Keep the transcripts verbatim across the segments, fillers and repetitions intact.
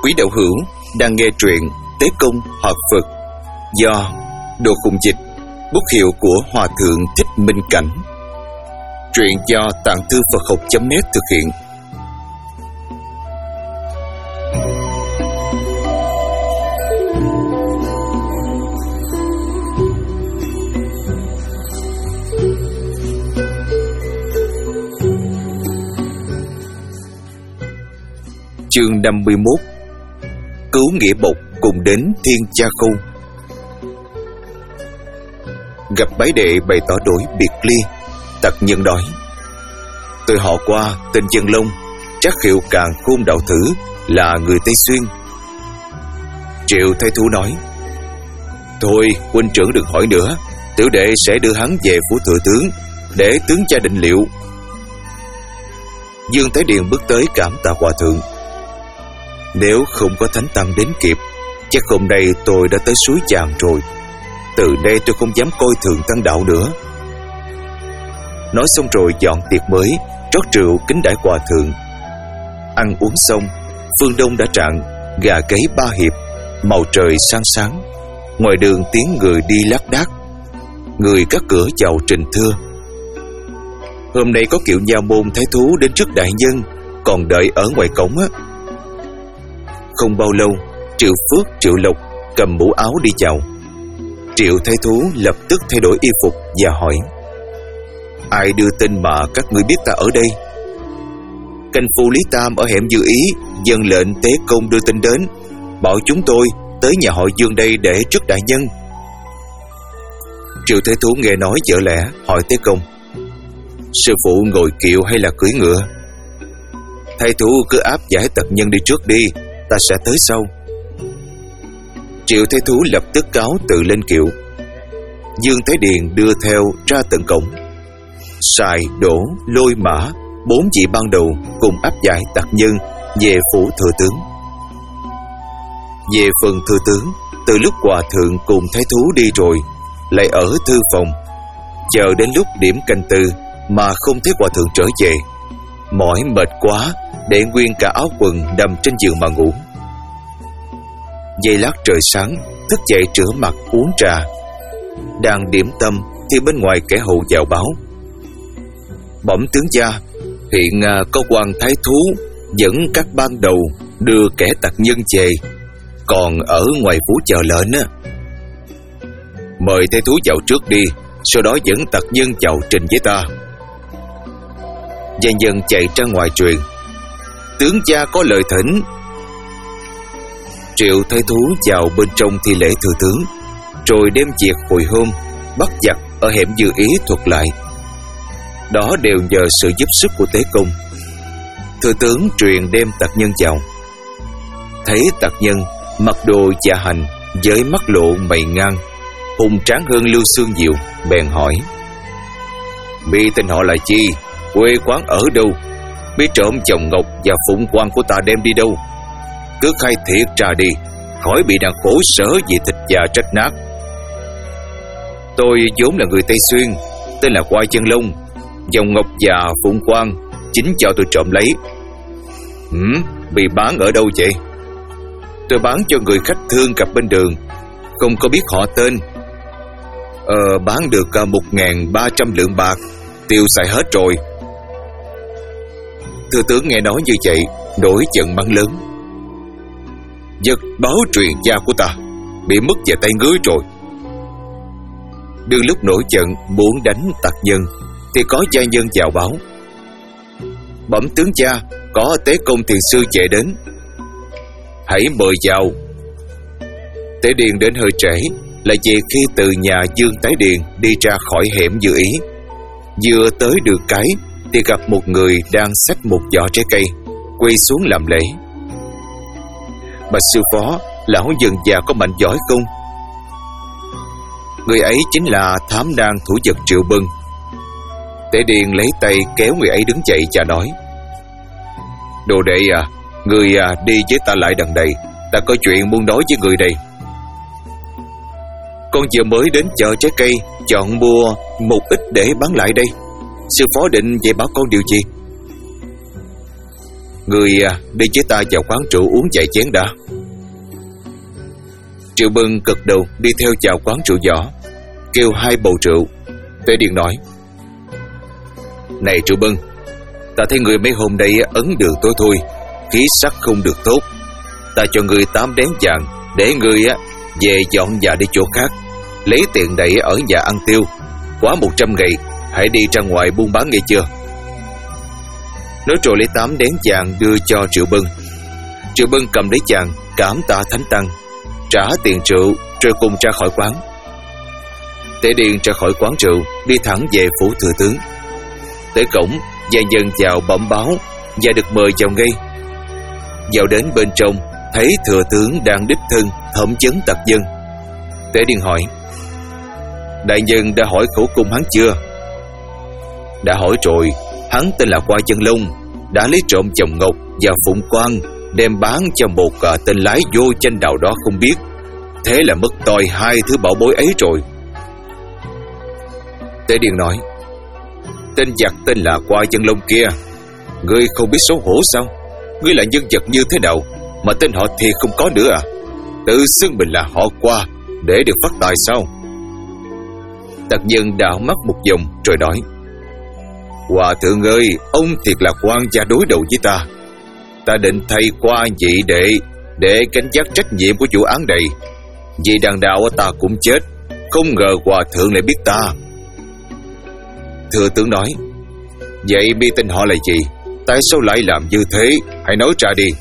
Quý đạo hữu đang nghe truyện Tế Công Học Phật do Đồ Khùng Dịch, bút hiệu của Hòa Thượng Thích Minh Cảnh. Truyện do Tạng Thư Phật Học chấm net thực hiện. Chương năm mươi mốt. Cứu nghĩa bộc cùng đến Thiên Cha Khâu. Gặp bái đệ bày tỏ đổi biệt ly. Tặc nhân nói: tôi họ Qua, tên Dân Long, trắc hiệu Càn Khôn đạo thử, là người Tây Xuyên. Triệu Thái Thú nói: thôi huynh trưởng đừng hỏi nữa, tiểu đệ sẽ đưa hắn về phủ thừa tướng để tướng cha định liệu. Dương Thái Điền bước tới cảm tạ hòa thượng. Nếu không có thánh tăng đến kịp, chắc hôm nay tôi đã tới suối Chàng rồi. Từ đây tôi không dám coi thường tăng đạo nữa. Nói xong rồi dọn tiệc mới, rót rượu kính đãi hòa thượng. Ăn uống xong, phương đông đã rạng, gà gáy ba hiệp, màu trời sáng sáng. Ngoài đường tiếng người đi lác đác, người các cửa chào trình thưa. Hôm nay có kiệu nha môn thái thú đến trước đại nhân, còn đợi ở ngoài cổng á. Không bao lâu, Triệu Phước, Triệu Lộc cầm mũ áo đi chào. Triệu Thái Thú lập tức thay đổi y phục và hỏi: ai đưa tin mà các ngươi biết ta ở đây? Canh phu Lý Tam ở hẻm Dư Ý dâng lệnh Tế Công đưa tin đến, bảo chúng tôi tới nhà họ Dương đây để trước đại nhân. Triệu Thái Thú nghe nói vợ lẽ, hỏi Tế Công: sư phụ ngồi kiệu hay là cưỡi ngựa? Thái thú cứ áp giải tặc nhân đi trước đi, ta sẽ tới sau. Triệu Thái Thú lập tức cáo từ lên kiệu. Dương Thái Điền đưa theo ra tận cổng. Sài, Đỗ, Lôi, Mã, bốn vị ban đầu cùng áp giải tặc nhân về phủ thừa tướng. Về phần thừa tướng, từ lúc hòa thượng cùng thái thú đi rồi, lại ở thư phòng chờ đến lúc điểm canh tư mà không thấy hòa thượng trở về. Mỏi mệt quá, để nguyên cả áo quần nằm trên giường mà ngủ. Giây lát trời sáng, thức dậy rửa mặt uống trà. Đang điểm tâm thì bên ngoài kẻ hầu vào báo: bẩm tướng gia, hiện có quan thái thú dẫn các ban đầu đưa kẻ tặc nhân về, còn ở ngoài phủ chờ lệnh á. Mời thái thú vào trước đi, sau đó dẫn tặc nhân vào trình với ta. Dân dân chạy ra ngoài truyền: tướng gia có lời thỉnh. Triệu Thái Thú vào bên trong thi lễ thừa tướng, rồi đem việc hồi hôm bắt giặc ở hẻm Dư Ý thuật lại. Đó đều nhờ sự giúp sức của Tế Công. Thừa tướng truyền đem tặc nhân vào. Thấy tặc nhân mặc đồ dạ hành với mắt lộ mày ngang, hùng tráng hơn Lưu Xương nhiều, bèn hỏi: mi tên họ là chi, quê quán ở đâu, biết trộm chồng ngọc và phụng quan của ta đem đi đâu? Cứ khai thiệt ra đi, khỏi bị đàn khổ sở vì thịt già trách nát. Tôi vốn là người Tây Xuyên, tên là Qua Chân Long. Dòng ngọc và phụng quan chính cho tôi trộm lấy. Hửm, bị bán ở đâu vậy? Tôi bán cho người khách thương gặp bên đường, không có biết họ tên. Ờ, bán được một ngàn ba trăm lượng bạc, tiêu xài hết rồi. Thừa tướng nghe nói như vậy, nổi giận mắng lớn: giật báo truyền gia của ta bị mất về tay ngươi rồi. Đương lúc nổi giận muốn đánh tặc nhân thì có gia nhân vào báo: bẩm tướng gia, có Tế Công thiền sư chạy đến. Hãy mời vào. Tế Điền đến hơi trễ, là về khi từ nhà Dương Tái Điền đi ra khỏi hẻm Dư Ý. Vừa tới được cái thì gặp một người đang xách một giỏ trái cây, quỳ xuống làm lễ. Bạch sư phó, lão dần già có mạnh giỏi không? Người ấy chính là thám đan thủ vật Triệu Bân. Tế Điền lấy tay kéo người ấy đứng dậy và nói: đồ đệ à, người à, đi với ta lại đằng đây, ta có chuyện muốn nói với người đây. Con vừa mới đến chợ trái cây, chọn mua một ít để bán lại đây. Sư phó định dạy bảo con điều gì? Người đi với ta vào quán rượu uống vài chén đã. Triệu Bân gật đầu đi theo vào quán rượu võ, kêu hai bầu rượu. Tế Điền nói: Này Triệu Bân, ta thấy người mấy hôm nay ấn đường tối thôi, khí sắc không được tốt. Ta cho người tám đén vàng để người về dọn nhà đi chỗ khác, lấy tiền đẩy ở nhà ăn tiêu. Quá một trăm ngày hãy đi ra ngoài buôn bán nghe chưa? Nói rồi lấy tám đén vàng đưa cho Triệu Bân. Triệu Bân cầm lấy vàng, cảm tạ Thánh Tăng, trả tiền rượu rồi cùng ra khỏi quán. Tế Điền ra khỏi quán rượu, đi thẳng về phủ thừa tướng. Tới cổng, gia nhân chào bẩm báo và được mời vào ngay. Vào đến bên trong, thấy thừa tướng đang đích thân thẩm vấn tặc dân. Tế Điền hỏi: Đại nhân đã hỏi khẩu cung hắn chưa? Đã hỏi rồi. Hắn tên là Qua Chân Long, đã lấy trộm chồng ngọc và phụng quan, đem bán cho một uh, tên lái vô danh nào đó không biết. Thế là mất toi hai thứ bảo bối ấy rồi. Tế Điền nói: Tên giặc tên là Qua Chân Long kia, ngươi không biết xấu hổ sao? Ngươi là nhân vật như thế nào mà tên họ thì không có nữa à? Tự xưng mình là họ Qua để được phát tài sao? Tặc nhân đảo mắt một vòng rồi nói: Hòa thượng ơi, ông thiệt là quan gia đối đầu với ta. Ta định thay qua vị đệ để gánh vác trách nhiệm của vụ án này. Vì đằng đạo ta cũng chết, không ngờ hòa thượng lại biết ta. Thừa tướng nói: Vậy bi tên họ là gì? Tại sao lại làm như thế? Hãy nói ra đi.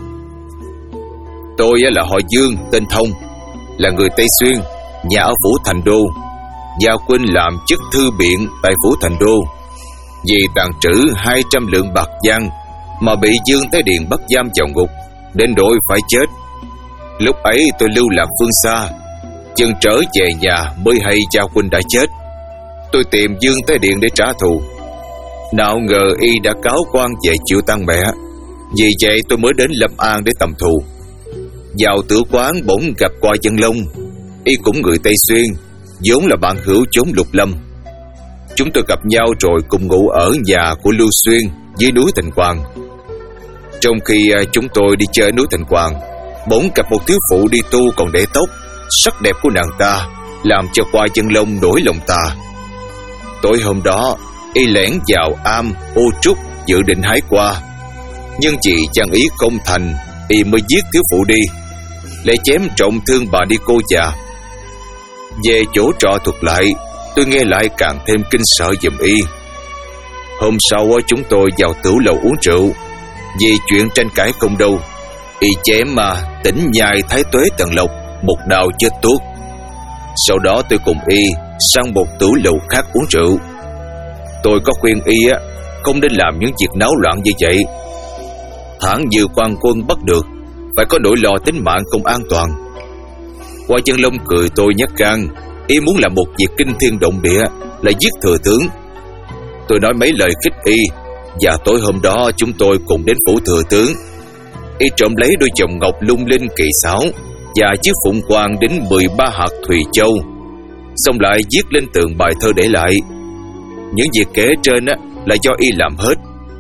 Tôi là họ Dương, tên Thông, là người Tây Xuyên, nhà ở phủ Thành Đô. Gia huynh làm chức thư biện tại phủ Thành Đô. Vì tàn trữ hai trăm lượng bạc giang mà bị Dương Thế Điền bắt giam vào ngục, đến độ phải chết. Lúc ấy tôi lưu lạc phương xa, chừng trở về nhà mới hay Gia huynh đã chết. Tôi tìm Dương Thế Điền để trả thù. Nào ngờ y đã cáo quan về chịu tang mẹ. Vì vậy tôi mới đến Lâm An để tầm thù. Vào tử quán bỗng gặp Qua Chân Long. Y cũng người Tây Xuyên, vốn là bạn hữu chốn Lục Lâm. Chúng tôi gặp nhau rồi cùng ngủ ở nhà của Lưu Xuyên dưới núi Thành Quang. Trong khi chúng tôi đi chơi núi Thành Quang, bỗng gặp một thiếu phụ đi tu còn để tóc. Sắc đẹp của nàng ta làm cho Qua Chân Long nổi lòng ta. Tối hôm đó, y lẻn vào am ô trúc dự định hái qua, nhưng vì chàng ý không thành, y mới giết thiếu phụ đi, lại chém trọng thương bà đi cô già. Về chỗ trọ thuật lại, tôi nghe lại càng thêm kinh sợ giùm y. Hôm sau chúng tôi vào tửu lầu uống rượu. Vì chuyện tranh cãi không đâu, y chém mà tỉnh nhai Thái Tuế Tần Lộc một đao chết tuốt. Sau đó tôi cùng y sang một tửu lầu khác uống rượu. Tôi có khuyên y á không nên làm những việc náo loạn như vậy. Thẳng như quan quân bắt được, phải có nỗi lo tính mạng không an toàn. Qua Chân Long cười tôi nhát gan. Y muốn làm một việc kinh thiên động địa là giết thừa tướng. Tôi nói mấy lời khích y, và tối hôm đó chúng tôi cùng đến phủ thừa tướng. Y trộm lấy đôi vòng ngọc lung linh kỳ xảo và chiếc phụng quan đến mười ba hạt thùy châu, xong lại viết lên tường bài thơ để lại. Những việc kể trên á là do y làm hết.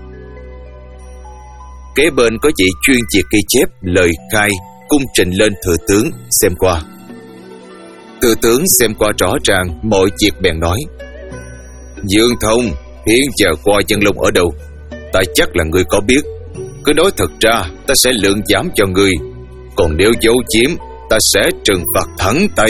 Kế bên có vị chuyên việc ghi chép lời khai cung trình lên thừa tướng xem qua. Thừa tướng xem qua rõ ràng mọi việc bèn nói: Dương Thông, hiện giờ Qua Chân Long ở đâu? Ta chắc là người có biết. Cứ nói thật ra, ta sẽ lượng giảm cho người. Còn nếu giấu chiếm, ta sẽ trừng phạt thẳng tay.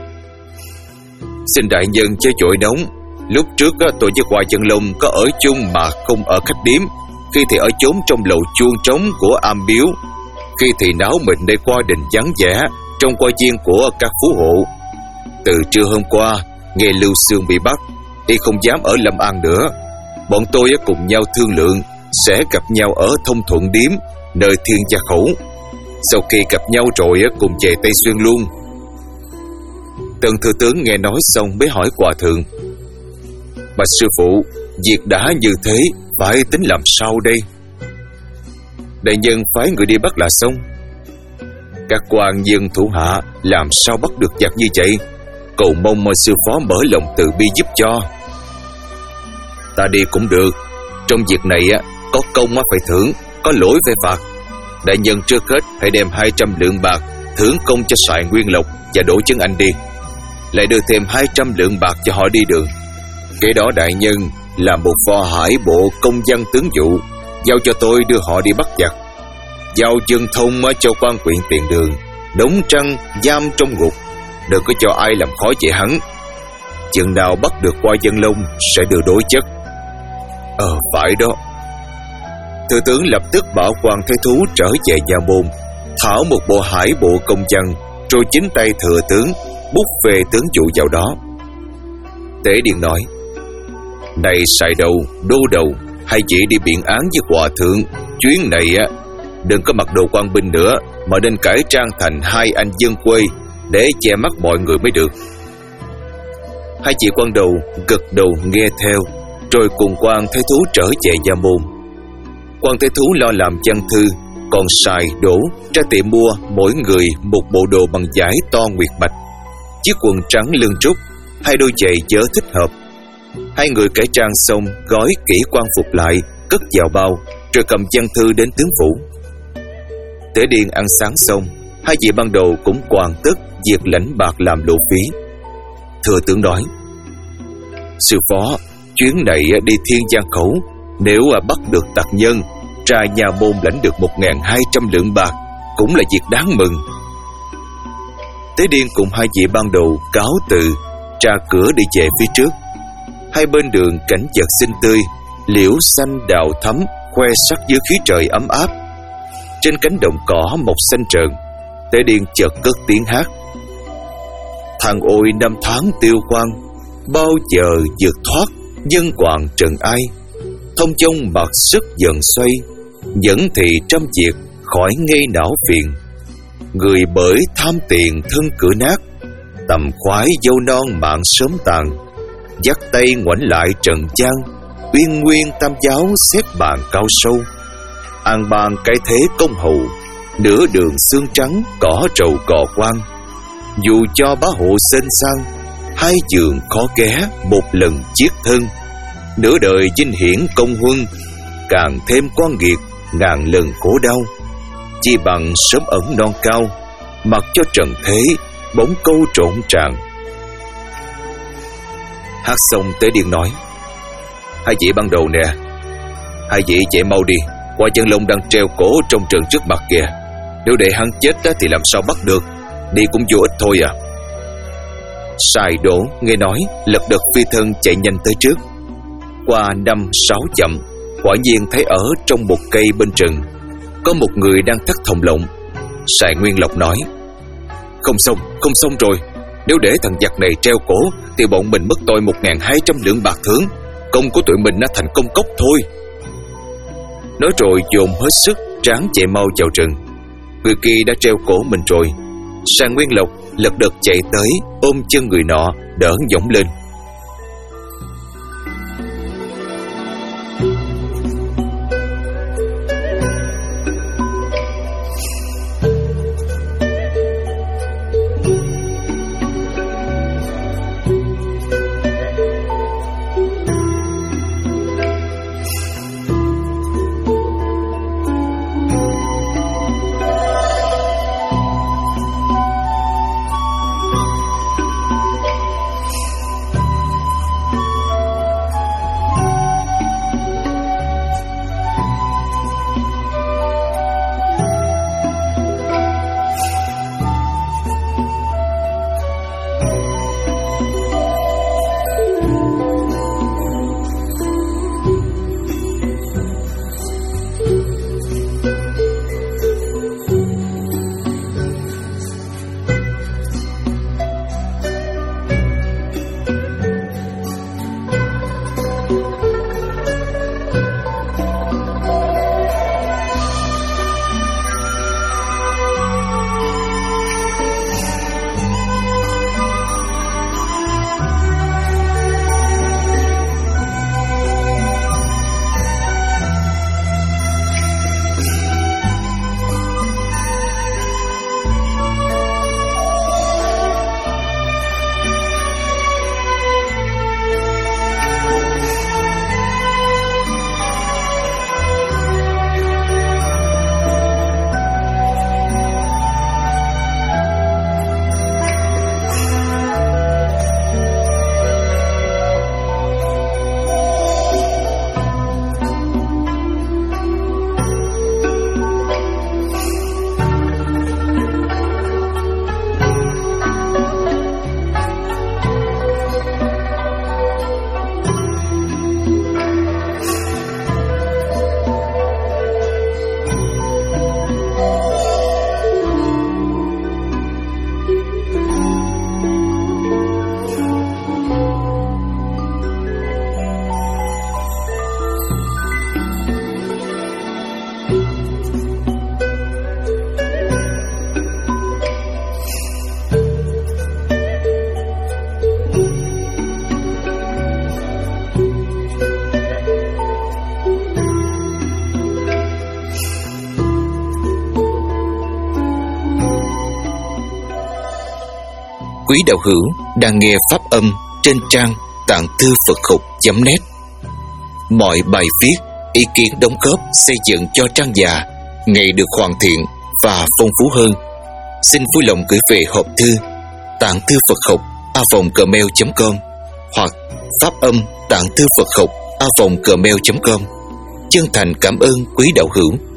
Xin đại nhân chớ vội nóng. Lúc trước tôi với Qua Chân Long có ở chung mà không ở khách điếm. Khi thì ở chốn trong lầu chuông trống của am biếu, khi thì náo mình để qua đình vắng vẻ trong qua viên của các phú hộ. Từ trưa hôm qua, nghe Lưu Xương bị bắt, y không dám ở Lâm An nữa. Bọn tôi cùng nhau thương lượng sẽ gặp nhau ở Thông Thuận Điếm, nơi Thiên Gia Khẩu. Sau khi gặp nhau rồi cùng về Tây Xuyên luôn. Tần thừa tướng nghe nói xong mới hỏi hòa thượng: Bạch sư phụ, việc đã như thế phải tính làm sao đây? Đại nhân phái người đi bắt là xong. Các quan dân thủ hạ làm sao bắt được giặc như vậy? Cầu mong mà sư phó mở lòng từ bi giúp cho. Ta đi cũng được. Trong việc này có công phải thưởng, có có lỗi phải phạt. Đại nhân trước hết hãy đem hai trăm lượng bạc thưởng công cho soài Nguyên Lộc và Đỗ Chấn Anh đi, lại đưa thêm hai trăm lượng bạc cho họ đi đường. Kế đó đại nhân làm một phò hải bộ công văn tướng vụ, giao cho tôi đưa họ đi bắt giặc. Giao Dương Thông cho quan huyện tiền đường, đóng trăng giam trong ngục, đừng có cho ai làm khó dễ hắn. Chừng nào bắt được qua Dân Long sẽ đưa đối chất. Ờ phải đó. Thừa tướng lập tức bảo quan thái thú trở về nhà môn, thảo một bộ hải bộ công văn, rồi chính tay thừa tướng bút về tướng vụ vào đó. Tế Điền nói: Này Sài Đầu, Đô Đầu, hai chị đi biện án với hòa thượng. Chuyến này á, đừng có mặc đồ quan binh nữa, mà nên cải trang thành hai anh dân quê để che mắt mọi người mới được. Hai chị quan đầu gật đầu nghe theo, rồi cùng quan thái thú trở về gia môn. Quan thái thú lo làm văn thư, còn Sài Đỗ ra tiệm mua mỗi người một bộ đồ bằng vải to nguyệt bạch, chiếc quần trắng lưng trúc, hai đôi giày dỡ thích hợp. Hai người cải trang xong, gói kỹ quan phục lại, cất vào bao, rồi cầm văn thư đến tướng phủ. Tế Điền ăn sáng xong, hai vị ban đầu cũng hoàn tất việc lãnh bạc làm lộ phí. Thừa tướng nói: Sư phó, chuyến này đi Thiên Giang Khẩu, nếu bắt được tặc nhân, ra nhà môn lãnh được một nghìn hai trăm lượng bạc, cũng là việc đáng mừng. Tế Điền cùng hai vị ban đầu cáo từ, ra cửa đi về phía trước. Hai bên đường cảnh vật xinh tươi, liễu xanh đào thắm, khoe sắc dưới khí trời ấm áp. Trên cánh đồng cỏ mọc xanh trợn, Tế Điền chợt cất tiếng hát: Thằng ôi năm tháng tiêu khoan, bao giờ vượt thoát dân hoàng trần ai. Thông trong mặt sức dần xoay, nhẫn thì trăm việc khỏi ngây não phiền. Người bởi tham tiền thân cửa nát, tầm khoái dâu non mạng sớm tàn. Dắt tay ngoảnh lại trần gian, uyên nguyên tam giáo xét bàn cao sâu. An bang cái thế công hầu, nửa đường xương trắng cỏ trầu cò quan. Dù cho bá hộ sên sang, hai giường khó ghé một lần chiết thân. Nửa đời vinh hiển công huân, càng thêm quan nghiệt ngàn lần khổ đau. Chi bằng sớm ẩn non cao, mặc cho trần thế bóng câu trộn tràn. Hát xong Tế Điền nói: Hai vị ban đầu nè, hai vị chạy mau đi, qua Dân Long đang treo cổ trong trường trước mặt kìa. Nếu để hắn chết thì làm sao bắt được, đi cũng vô ích thôi à. Sài Đỗ nghe nói, lật đật phi thân chạy nhanh tới trước. Qua năm sáu dặm, quả nhiên thấy ở trong một cây bên rừng có một người đang thắt thòng lọng. Sài Nguyên Lộc nói: Không xong, không xong rồi. Nếu để thằng giặc này treo cổ thì bọn mình mất tôi một nghìn hai trăm lượng bạc thưởng. Công của tụi mình đã thành công cốc thôi. Nói rồi dồn hết sức ráng chạy mau vào rừng. Người kia đã treo cổ mình rồi. Sài Nguyên Lộc lật đật chạy tới, ôm chân người nọ đỡ giỏng lên. quý đạo hữu đang nghe pháp âm trên trang tạng thư Phật học chấm net. Mọi bài viết, ý kiến đóng góp xây dựng cho trang già ngày được hoàn thiện và phong phú hơn. Xin vui lòng gửi về hộp thư tạng thư Phật học a vòng gmail chấm com hoặc pháp âm tạng thư Phật học a vòng gmail chấm com. Chân thành cảm ơn quý đạo hữu.